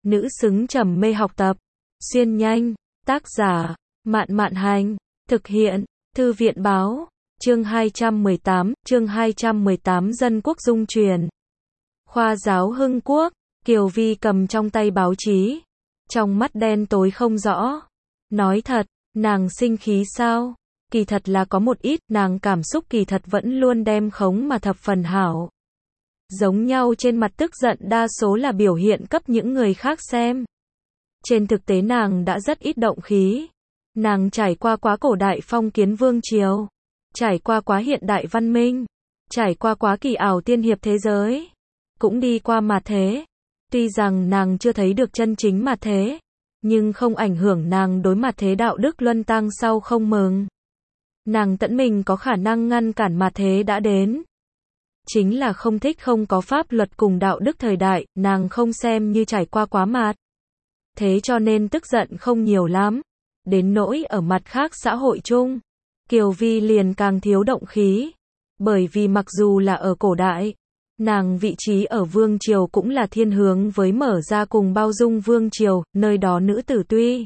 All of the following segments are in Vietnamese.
nữ xứng trầm mê học tập. Xuyên nhanh, tác giả, Mạn Mạn Hành, thực hiện, Thư viện Báo, chương 218 Dân Quốc Dung Truyền. Khoa giáo Hưng Quốc, Kiều Vi cầm trong tay báo chí, trong mắt đen tối không rõ. Nói thật, nàng sinh khí sao? Kỳ thật là có một ít, nàng cảm xúc kỳ thật vẫn luôn đem khống mà thập phần hảo. Giống nhau trên mặt tức giận đa số là biểu hiện cấp những người khác xem. Trên thực tế nàng đã rất ít động khí. Nàng trải qua quá cổ đại phong kiến vương triều, trải qua quá hiện đại văn minh, trải qua quá kỳ ảo tiên hiệp thế giới, cũng đi qua mạt thế. Tuy rằng nàng chưa thấy được chân chính mạt thế, nhưng không ảnh hưởng nàng đối mạt thế đạo đức luân tăng sau không mừng. Nàng tận mình có khả năng ngăn cản mạt thế đã đến. Chính là không thích không có pháp luật cùng đạo đức thời đại, nàng không xem như trải qua quá mạt thế cho nên tức giận không nhiều lắm. Đến nỗi ở mặt khác xã hội chung, Kiều Vi liền càng thiếu động khí. Bởi vì mặc dù là ở cổ đại, nàng vị trí ở vương triều cũng là thiên hướng với mở ra cùng bao dung vương triều, nơi đó nữ tử tuy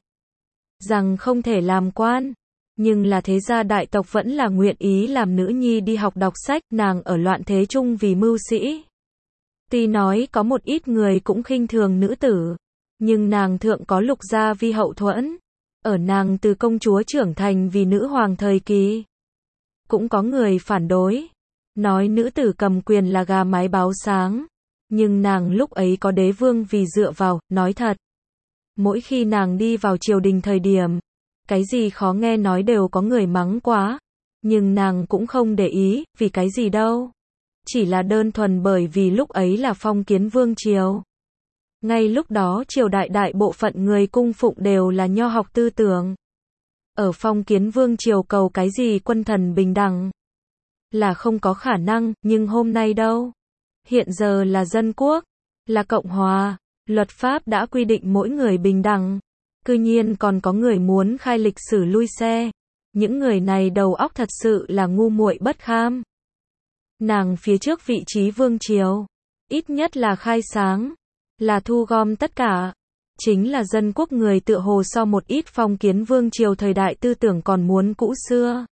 rằng không thể làm quan, nhưng là thế gia đại tộc vẫn là nguyện ý làm nữ nhi đi học đọc sách. Nàng ở loạn thế chung vì mưu sĩ. Tuy nói có một ít người cũng khinh thường nữ tử, nhưng nàng thượng có Lục gia vi hậu thuẫn. Ở nàng từ công chúa trưởng thành vì nữ hoàng thời kỳ, cũng có người phản đối, nói nữ tử cầm quyền là gà mái báo sáng. Nhưng nàng lúc ấy có đế vương vì dựa vào. Nói thật, mỗi khi nàng đi vào triều đình thời điểm, cái gì khó nghe nói đều có người mắng quá. Nhưng nàng cũng không để ý, vì cái gì đâu. Chỉ là đơn thuần bởi vì lúc ấy là phong kiến vương triều. Ngay lúc đó triều đại đại bộ phận người cung phụng đều là nho học tư tưởng. Ở phong kiến vương triều cầu cái gì quân thần bình đẳng là không có khả năng, nhưng hôm nay đâu? Hiện giờ là dân quốc, là cộng hòa, luật pháp đã quy định mỗi người bình đẳng. Cư nhiên còn có người muốn khai lịch sử lui xe. Những người này đầu óc thật sự là ngu muội bất kham. Nàng phía trước vị trí vương triều, ít nhất là khai sáng, là thu gom tất cả. Chính là dân quốc người tựa hồ so một ít phong kiến vương triều thời đại tư tưởng còn muốn cũ xưa.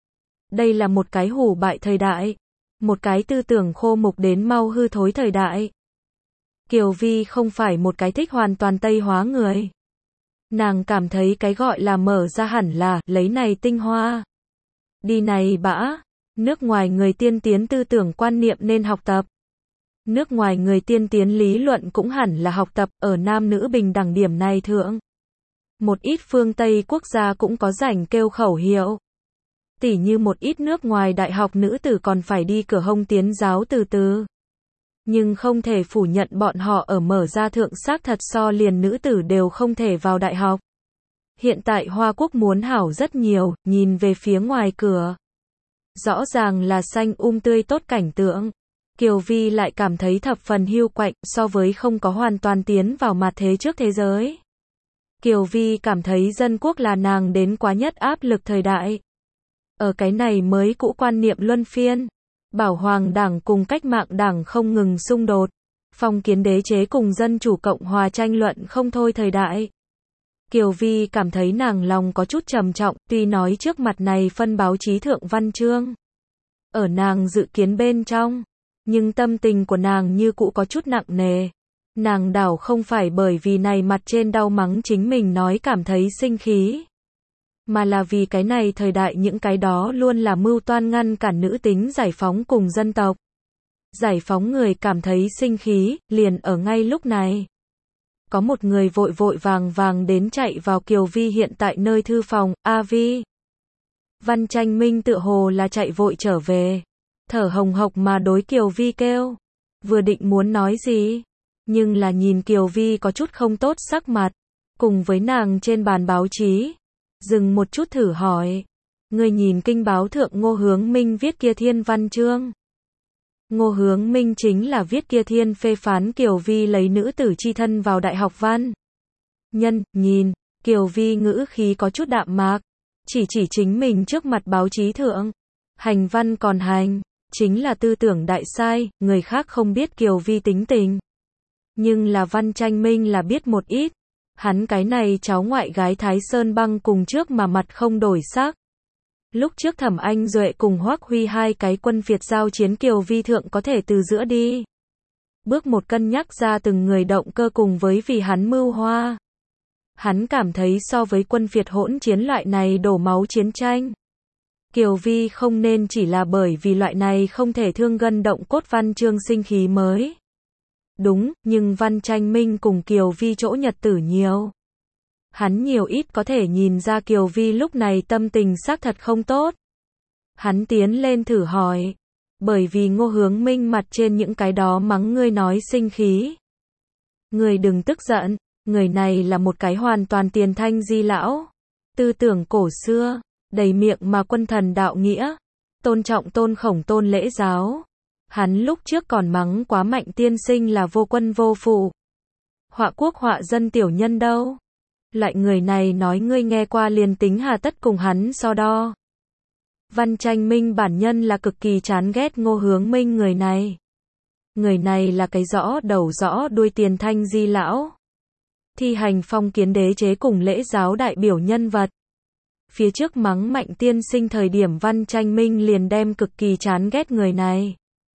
Đây là một cái hủ bại thời đại, một cái tư tưởng khô mục đến mau hư thối thời đại. Kiều Vi không phải một cái thích hoàn toàn Tây hóa người. Nàng cảm thấy cái gọi là mở ra hẳn là lấy này tinh hoa, đi này bã. Nước ngoài người tiên tiến tư tưởng quan niệm nên học tập. Nước ngoài người tiên tiến lý luận cũng hẳn là học tập ở nam nữ bình đẳng điểm này thượng. Một ít phương Tây quốc gia cũng có rảnh kêu khẩu hiệu. Tỉ như một ít nước ngoài đại học nữ tử còn phải đi cửa hông tiến giáo từ từ. Nhưng không thể phủ nhận bọn họ ở mở ra thượng xác thật so liền nữ tử đều không thể vào đại học. Hiện tại Hoa Quốc muốn hảo rất nhiều, nhìn về phía ngoài cửa. Rõ ràng là xanh tươi tốt cảnh tượng. Kiều Vi lại cảm thấy thập phần hiu quạnh so với không có hoàn toàn tiến vào mạt thế trước thế giới. Kiều Vi cảm thấy dân quốc là nàng đến quá nhất áp lực thời đại. Ở cái này mới cũ quan niệm luân phiên, bảo hoàng đảng cùng cách mạng đảng không ngừng xung đột, phong kiến đế chế cùng dân chủ cộng hòa tranh luận không thôi thời đại. Kiều Vi cảm thấy nàng lòng có chút trầm trọng, tuy nói trước mặt này phân báo chí thượng văn chương ở nàng dự kiến bên trong, nhưng tâm tình của nàng như cũ có chút nặng nề. Nàng đảo không phải bởi vì này mặt trên đau mắng chính mình nói cảm thấy sinh khí, mà là vì cái này thời đại những cái đó luôn là mưu toan ngăn cản nữ tính giải phóng cùng dân tộc. Giải phóng người cảm thấy sinh khí, liền ở ngay lúc này. Có một người vội vội vàng đến chạy vào Kiều Vi hiện tại nơi thư phòng. A Vi. Văn Tranh Minh tựa hồ là chạy vội trở về, thở hồng hộc mà đối Kiều Vi kêu. Vừa định muốn nói gì, nhưng là nhìn Kiều Vi có chút không tốt sắc mặt, cùng với nàng trên bàn báo chí, dừng một chút thử hỏi. Ngươi nhìn kinh báo thượng Ngô Hướng Minh viết kia thiên văn chương. Ngô Hướng Minh chính là viết kia thiên phê phán Kiều Vi lấy nữ tử chi thân vào đại học văn. Nhân, nhìn, Kiều Vi ngữ khí có chút đạm mạc, chỉ chính mình trước mặt báo chí thượng. Hành văn còn hành, chính là tư tưởng đại sai, người khác không biết Kiều Vi tính tình. Nhưng là Văn Tranh Minh là biết một ít. Hắn cái này cháu ngoại gái Thái Sơn Băng cùng trước mà mặt không đổi sắc. Lúc trước Thẩm Anh Duệ cùng Hoắc Huy hai cái quân phiệt giao chiến Kiều Vi thượng có thể từ giữa đi. Bước một cân nhắc ra từng người động cơ cùng với vì hắn mưu hoa. Hắn cảm thấy so với quân phiệt hỗn chiến loại này đổ máu chiến tranh. Kiều Vi không nên chỉ là bởi vì loại này không thể thương gân động cốt văn chương sinh khí mới. Đúng, nhưng Văn Tranh Minh cùng Kiều Vi chỗ nhật tử nhiều. Hắn nhiều ít có thể nhìn ra Kiều Vi lúc này tâm tình xác thật không tốt. Hắn tiến lên thử hỏi. Bởi vì Ngô Hướng Minh mặt trên những cái đó mắng ngươi nói sinh khí. Ngươi đừng tức giận, người này là một cái hoàn toàn tiền thanh di lão. Tư tưởng cổ xưa, đầy miệng mà quân thần đạo nghĩa. Tôn trọng tôn khổng tôn lễ giáo. Hắn lúc trước còn mắng quá Mạnh tiên sinh là vô quân vô phụ. Họa quốc họa dân tiểu nhân đâu. Lại người này nói ngươi nghe qua liền tính hà tất cùng hắn so đo. Văn Tranh Minh bản nhân là cực kỳ chán ghét Ngô Hướng Minh người này. Người này là cái rõ đầu rõ đuôi tiền thanh di lão. Thi hành phong kiến đế chế cùng lễ giáo đại biểu nhân vật. Phía trước mắng Mạnh tiên sinh thời điểm Văn Tranh Minh liền đem cực kỳ chán ghét người này.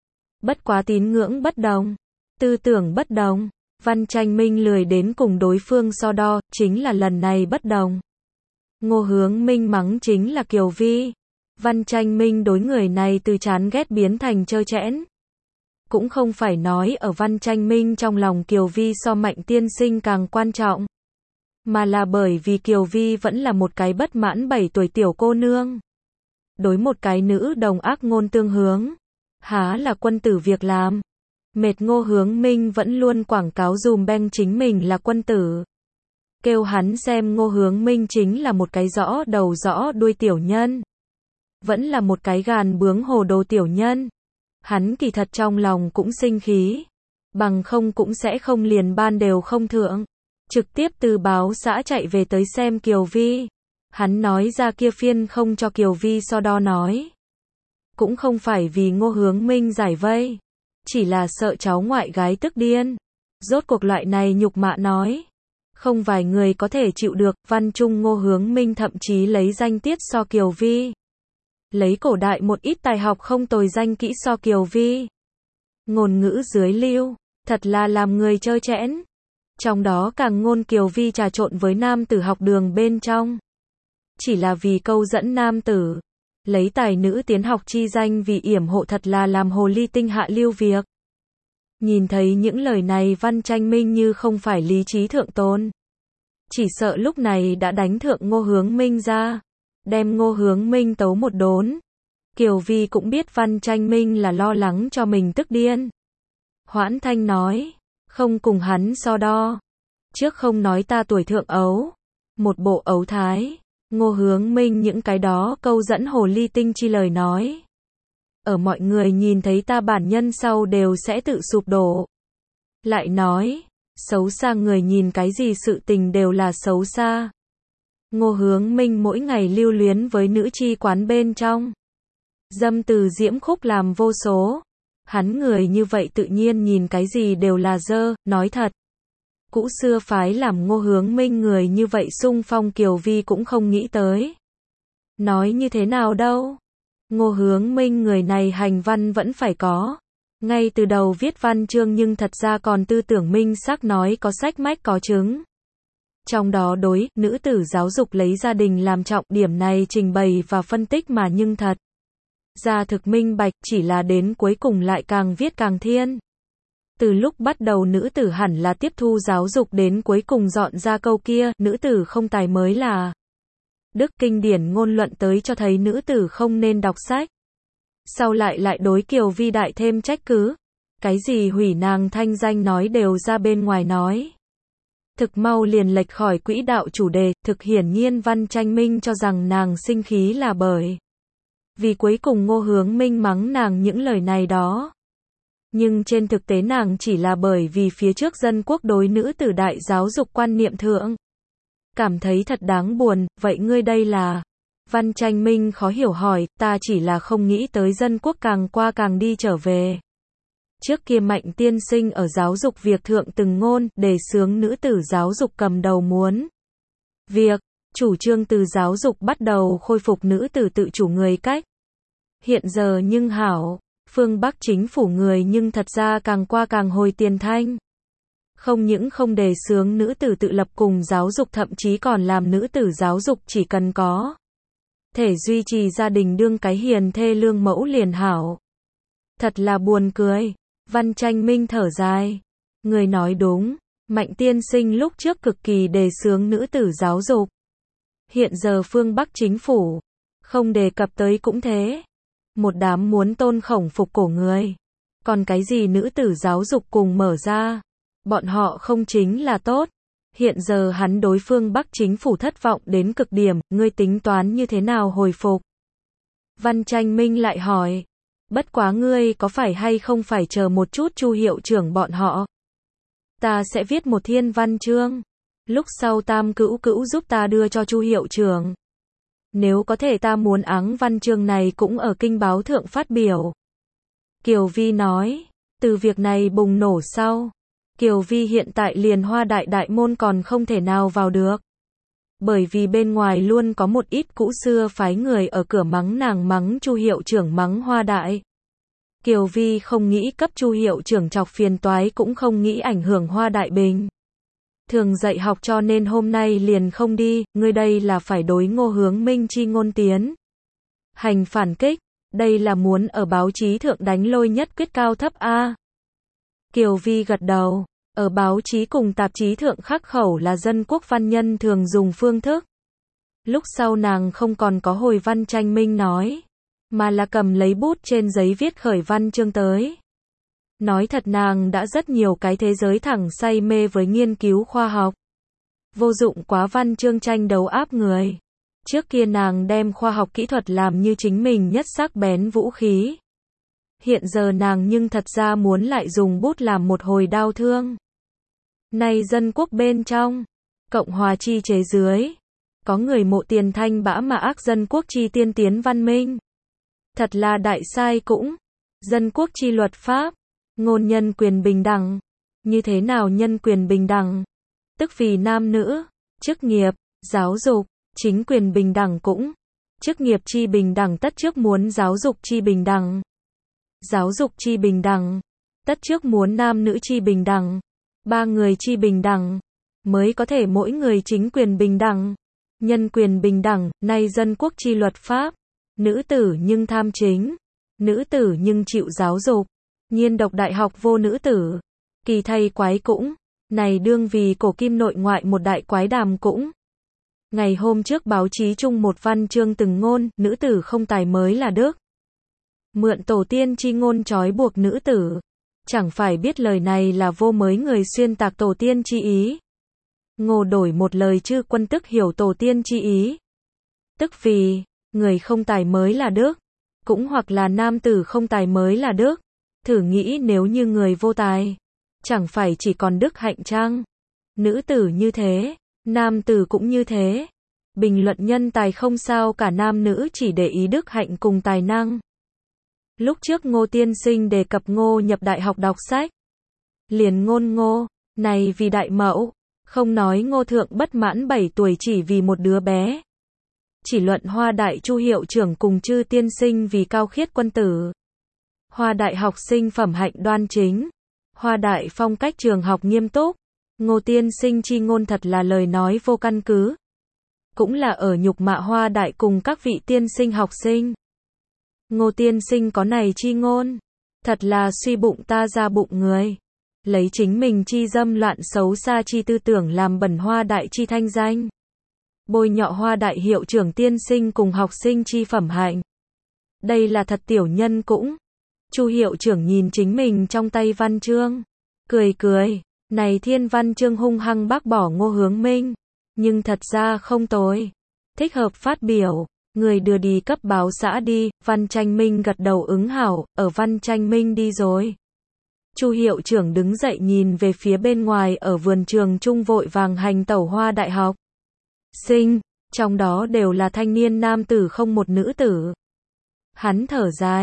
Bất quá tín ngưỡng bất đồng, tư tưởng bất đồng, Văn Tranh Minh lười đến cùng đối phương so đo, chính là lần này bất đồng. Ngô Hướng Minh mắng chính là Kiều Vi. Văn Tranh Minh đối người này từ chán ghét biến thành trơ trẽn. Cũng không phải nói ở Văn Tranh Minh trong lòng Kiều Vi so Mạnh tiên sinh càng quan trọng. Mà là bởi vì Kiều Vi vẫn là một cái bất mãn 7 tuổi tiểu cô nương. Đối một cái nữ đồng ác ngôn tương hướng. Há là quân tử việc làm. Mệt Ngô Hướng Minh vẫn luôn quảng cáo dùm beng chính mình là quân tử. Kêu hắn xem Ngô Hướng Minh chính là một cái rõ đầu rõ đuôi tiểu nhân. Vẫn là một cái gàn bướng hồ đồ tiểu nhân. Hắn kỳ thật trong lòng cũng sinh khí. Bằng không cũng sẽ không liền ban đều không thượng. Trực tiếp từ báo xã chạy về tới xem Kiều Vi. Hắn nói ra kia phiên không cho Kiều Vi so đo nói. Cũng không phải vì Ngô Hướng Minh giải vây. Chỉ là sợ cháu ngoại gái tức điên. Rốt cuộc loại này nhục mạ nói. Không vài người có thể chịu được. Văn trung Ngô Hướng Minh thậm chí lấy danh tiết so Kiều Vi. Lấy cổ đại một ít tài học không tồi danh kỹ so Kiều Vi. Ngôn ngữ dưới lưu. Thật là làm người trơ trẽn. Trong đó càng ngôn Kiều Vi trà trộn với nam tử học đường bên trong. Chỉ là vì câu dẫn nam tử. Lấy tài nữ tiến học chi danh vì yểm hộ thật là làm hồ ly tinh hạ lưu việc. Nhìn thấy những lời này Văn Tranh Minh như không phải lý trí thượng tôn. Chỉ sợ lúc này đã đánh thượng Ngô Hướng Minh ra. Đem Ngô Hướng Minh tấu một đốn. Kiều Vi cũng biết Văn Tranh Minh là lo lắng cho mình tức điên. Hoãn thanh nói. Không cùng hắn so đo. Trước không nói ta tuổi thượng ấu. Một bộ ấu thái. Ngô Hướng Minh những cái đó câu dẫn hồ ly tinh chi lời nói. Ở mọi người nhìn thấy ta bản nhân sau đều sẽ tự sụp đổ. Lại nói, xấu xa người nhìn cái gì sự tình đều là xấu xa. Ngô Hướng Minh mỗi ngày lưu luyến với nữ chi quán bên trong. Dâm từ diễm khúc làm vô số. Hắn người như vậy tự nhiên nhìn cái gì đều là dơ, nói thật. Cũ xưa phái làm Ngô Hướng Minh người như vậy xung phong Kiều Vi cũng không nghĩ tới. Nói như thế nào đâu. Ngô Hướng Minh người này hành văn vẫn phải có. Ngay từ đầu viết văn chương nhưng thật ra còn tư tưởng minh xác nói có sách mách có chứng. Trong đó đối, nữ tử giáo dục lấy gia đình làm trọng điểm này trình bày và phân tích mà nhưng thật. Ra thực minh bạch chỉ là đến cuối cùng lại càng viết càng thiên. Từ lúc bắt đầu nữ tử hẳn là tiếp thu giáo dục đến cuối cùng dọn ra câu kia, nữ tử không tài mới là. Đức kinh điển ngôn luận tới cho thấy nữ tử không nên đọc sách. Sau lại đối Kiều Vi đại thêm trách cứ. Cái gì hủy nàng thanh danh nói đều ra bên ngoài nói. Thực mau liền lệch khỏi quỹ đạo chủ đề, thực hiển nhiên Văn Tranh Minh cho rằng nàng sinh khí là bởi. Vì cuối cùng Ngô Hướng Minh mắng nàng những lời này đó. Nhưng trên thực tế nàng chỉ là bởi vì phía trước dân quốc đối nữ tử đại giáo dục quan niệm thượng. Cảm thấy thật đáng buồn, vậy ngươi đây là? Văn Tranh Minh khó hiểu hỏi, ta chỉ là không nghĩ tới dân quốc càng qua càng đi trở về. Trước kia Mạnh tiên sinh ở giáo dục việc thượng từng ngôn, đề xướng nữ tử giáo dục cầm đầu muốn việc, chủ trương từ giáo dục bắt đầu khôi phục nữ tử tự chủ người cách. Hiện giờ nhưng hảo, phương Bắc chính phủ người nhưng thật ra càng qua càng hồi tiền thanh. Không những không đề xướng nữ tử tự lập cùng giáo dục, thậm chí còn làm nữ tử giáo dục chỉ cần có thể duy trì gia đình đương cái hiền thê lương mẫu liền hảo. Thật là buồn cười. Văn Tranh Minh thở dài. Người nói đúng, Mạnh tiên sinh lúc trước cực kỳ đề xướng nữ tử giáo dục. Hiện giờ phương Bắc chính phủ không đề cập tới cũng thế. Một đám muốn tôn khổng phục cổ người. Còn cái gì nữ tử giáo dục cùng mở ra, bọn họ không chính là tốt. Hiện giờ hắn đối phương Bắc chính phủ thất vọng đến cực điểm, ngươi tính toán như thế nào hồi phục? Văn Tranh Minh lại hỏi, bất quá ngươi có phải hay không phải chờ một chút Chu hiệu trưởng bọn họ? Ta sẽ viết một thiên văn chương, lúc sau Tam Cữu Cữu giúp ta đưa cho Chu hiệu trưởng. Nếu có thể ta muốn áng văn chương này cũng ở kinh báo thượng phát biểu. Kiều Vi nói, từ việc này bùng nổ sau, Kiều Vi hiện tại liền Hoa Đại đại môn còn không thể nào vào được. Bởi vì bên ngoài luôn có một ít cũ xưa phái người ở cửa mắng nàng, mắng Chu hiệu trưởng, mắng Hoa Đại. Kiều Vi không nghĩ cấp Chu hiệu trưởng chọc phiền toái, cũng không nghĩ ảnh hưởng Hoa Đại bình thường dạy học, cho nên hôm nay liền không đi. Ngươi đây là phải đối Ngô Hướng Minh chi ngôn tiến hành phản kích, đây là muốn ở báo chí thượng đánh lôi nhất quyết cao thấp a. Kiều Vi gật đầu, ở báo chí cùng tạp chí thượng khắc khẩu là dân quốc văn nhân thường dùng phương thức. Lúc sau nàng không còn có hồi Văn Tranh Minh nói, mà là cầm lấy bút trên giấy viết khởi văn chương tới. Nói thật nàng đã rất nhiều cái thế giới thẳng say mê với nghiên cứu khoa học. Vô dụng quá văn chương tranh đấu áp người. Trước kia nàng đem khoa học kỹ thuật làm như chính mình nhất sắc bén vũ khí. Hiện giờ nàng nhưng thật ra muốn lại dùng bút làm một hồi đau thương. Nay dân quốc bên trong, Cộng hòa chi chế dưới, có người mộ tiền thanh bã mà ác dân quốc chi tiên tiến văn minh. Thật là đại sai cũng. Dân quốc chi luật pháp, ngôn nhân quyền bình đẳng. Như thế nào nhân quyền bình đẳng? Tức vì nam nữ, chức nghiệp, giáo dục, chính quyền bình đẳng cũng. Chức nghiệp chi bình đẳng tất trước muốn giáo dục chi bình đẳng. Giáo dục chi bình đẳng, tất trước muốn nam nữ chi bình đẳng. Ba người chi bình đẳng, mới có thể mỗi người chính quyền bình đẳng. Nhân quyền bình đẳng, nay dân quốc chi luật pháp. Nữ tử nhưng tham chính, nữ tử nhưng chịu giáo dục. Nhiên độc đại học vô nữ tử. Kỳ thay quái cũng, này đương vì cổ kim nội ngoại một đại quái đàm cũng. Ngày hôm trước báo chí chung một văn chương từng ngôn, nữ tử không tài mới là đức. Mượn tổ tiên chi ngôn trói buộc nữ tử. Chẳng phải biết lời này là vô mới người xuyên tạc tổ tiên chi ý. Ngô đổi một lời chư quân tức hiểu tổ tiên chi ý. Tức vì, người không tài mới là đức. Cũng hoặc là nam tử không tài mới là đức. Thử nghĩ nếu như người vô tài, chẳng phải chỉ còn đức hạnh chăng? Nữ tử như thế, nam tử cũng như thế. Bình luận nhân tài không sao cả, nam nữ chỉ để ý đức hạnh cùng tài năng. Lúc trước Ngô tiên sinh đề cập Ngô nhập đại học đọc sách. Liền ngôn Ngô, này vì đại mẫu, không nói Ngô thượng bất mãn 7 tuổi chỉ vì một đứa bé. Chỉ luận Hoa Đại Chu hiệu trưởng cùng chư tiên sinh vì cao khiết quân tử. Hoa Đại học sinh phẩm hạnh đoan chính. Hoa Đại phong cách trường học nghiêm túc. Ngô tiên sinh chi ngôn thật là lời nói vô căn cứ. Cũng là ở nhục mạ Hoa Đại cùng các vị tiên sinh học sinh. Ngô tiên sinh có này chi ngôn, thật là suy bụng ta ra bụng người. Lấy chính mình chi dâm loạn xấu xa chi tư tưởng làm bẩn Hoa Đại chi thanh danh. Bôi nhọ Hoa Đại hiệu trưởng tiên sinh cùng học sinh chi phẩm hạnh. Đây là thật tiểu nhân cũng. Chu hiệu trưởng nhìn chính mình trong tay văn chương, cười cười, này thiên văn chương hung hăng bác bỏ Ngô Hướng Minh, nhưng thật ra không tồi, thích hợp phát biểu, người đưa đi cấp báo xã đi. Văn Tranh Minh gật đầu ứng hảo, ở Văn Tranh Minh đi rồi. Chu hiệu trưởng đứng dậy nhìn về phía bên ngoài, ở vườn trường trung vội vàng hành tẩu Hoa Đại học sinh, trong đó đều là thanh niên nam tử không một nữ tử. Hắn thở dài,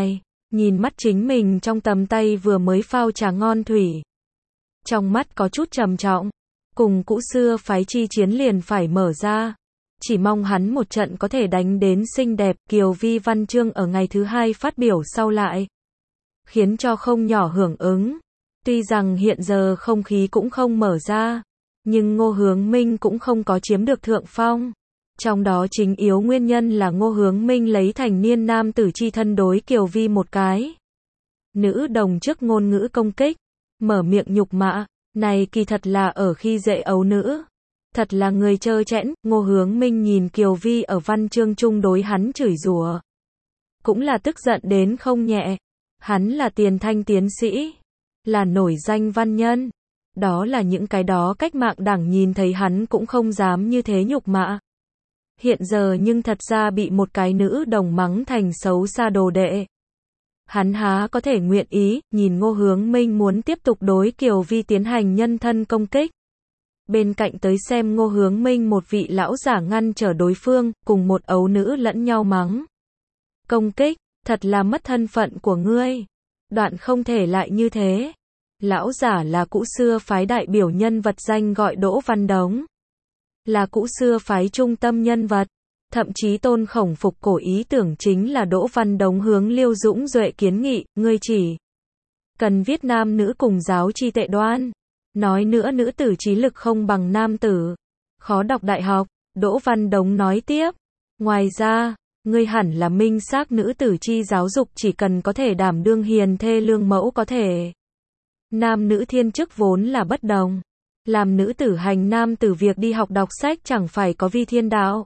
nhìn mắt chính mình trong tầm tay vừa mới phao trà ngon thủy. Trong mắt có chút trầm trọng, cùng cũ xưa phái chi chiến liền phải mở ra. Chỉ mong hắn một trận có thể đánh đến xinh đẹp. Kiều Vi văn chương ở ngày thứ hai phát biểu sau lại, khiến cho không nhỏ hưởng ứng. Tuy rằng hiện giờ không khí cũng không mở ra, nhưng Ngô Hướng Minh cũng không có chiếm được thượng phong. Trong đó chính yếu nguyên nhân là Ngô Hướng Minh lấy thành niên nam tử chi thân đối Kiều Vi một cái nữ đồng trước ngôn ngữ công kích, mở miệng nhục mạ, này kỳ thật là ở khi dễ ấu nữ. Thật là người trơ trẽn. Ngô Hướng Minh nhìn Kiều Vi ở văn chương chung đối hắn chửi rủa, cũng là tức giận đến không nhẹ. Hắn là tiền thanh tiến sĩ, là nổi danh văn nhân. Đó là những cái đó cách mạng đảng nhìn thấy hắn cũng không dám như thế nhục mạ. Hiện giờ nhưng thật ra bị một cái nữ đồng mắng thành xấu xa đồ đệ. Hắn há có thể nguyện ý. Nhìn Ngô Hướng Minh muốn tiếp tục đối Kiều Vi tiến hành nhân thân công kích, bên cạnh tới xem Ngô Hướng Minh một vị lão giả ngăn trở đối phương, cùng một ấu nữ lẫn nhau mắng công kích, thật là mất thân phận của ngươi. Đoạn không thể lại như thế. Lão giả là cũ xưa phái đại biểu nhân vật danh gọi Đỗ Văn Đống, là cũ xưa phái trung tâm nhân vật. Thậm chí tôn khổng phục cổ ý tưởng chính là Đỗ Văn Đống hướng Liêu Dũng Duệ kiến nghị, ngươi chỉ cần viết nam nữ cùng giáo chi tệ đoan. Nói nữa nữ tử trí lực không bằng nam tử, khó đọc đại học. Đỗ Văn Đống nói tiếp, ngoài ra, ngươi hẳn là minh xác nữ tử chi giáo dục chỉ cần có thể đảm đương hiền thê lương mẫu có thể. Nam nữ thiên chức vốn là bất đồng. Làm nữ tử hành nam tử việc đi học đọc sách chẳng phải có vi thiên đạo.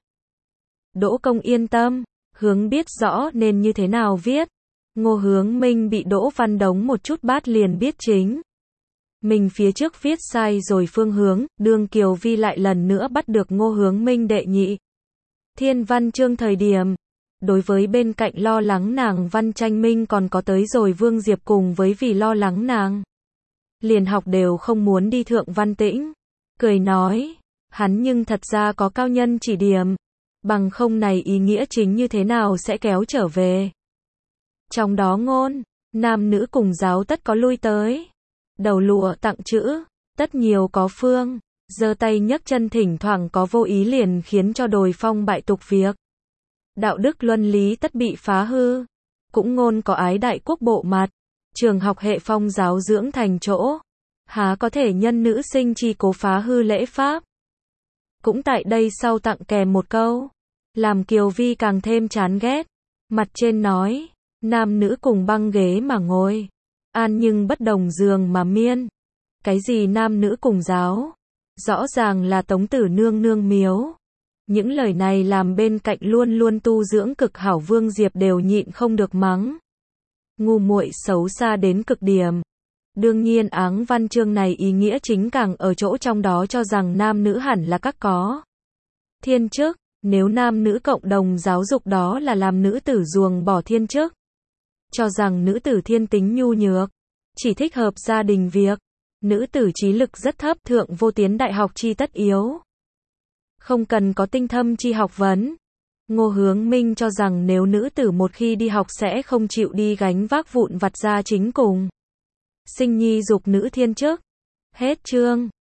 Đỗ Công yên tâm, hướng biết rõ nên như thế nào viết. Ngô Hướng Minh bị Đỗ Văn Đống một chút bát liền biết chính mình phía trước viết sai rồi phương hướng. Đường Kiều Vi lại lần nữa bắt được Ngô Hướng Minh đệ nhị thiên văn chương thời điểm, đối với bên cạnh lo lắng nàng Văn Tranh Minh còn có tới rồi Vương Diệp cùng với vì lo lắng nàng liền học đều không muốn đi thượng Văn Tĩnh, cười nói, hắn nhưng thật ra có cao nhân chỉ điểm, bằng không này ý nghĩa chính như thế nào sẽ kéo trở về. Trong đó ngôn, nam nữ cùng giáo tất có lui tới, đầu lụa tặng chữ, tất nhiều có phương, giơ tay nhấc chân thỉnh thoảng có vô ý liền khiến cho đồi phong bại tục việc. Đạo đức luân lý tất bị phá hư, cũng ngôn có ái đại quốc bộ mặt, trường học hệ phong giáo dưỡng thành chỗ, há có thể nhân nữ sinh chi cố phá hư lễ pháp. Cũng tại đây sau tặng kèm một câu, làm Kiều Vi càng thêm chán ghét. Mặt trên nói, nam nữ cùng băng ghế mà ngồi, an nhưng bất đồng giường mà miên. Cái gì nam nữ cùng giáo? Rõ ràng là Tống Tử nương nương miếu. Những lời này làm bên cạnh luôn luôn tu dưỡng cực hảo Vương Diệp đều nhịn không được mắng. Ngu muội xấu xa đến cực điểm. Đương nhiên áng văn chương này ý nghĩa chính càng ở chỗ trong đó cho rằng nam nữ hẳn là các có thiên chức, nếu nam nữ cộng đồng giáo dục đó là làm nữ tử ruồng bỏ thiên chức. Cho rằng nữ tử thiên tính nhu nhược, chỉ thích hợp gia đình việc, nữ tử trí lực rất thấp thượng vô tiến đại học chi tất yếu. Không cần có tinh thâm chi học vấn. Ngô Hướng Minh cho rằng nếu nữ tử một khi đi học sẽ không chịu đi gánh vác vụn vặt gia chính cùng sinh nhi dục nữ thiên chức. Hết chương.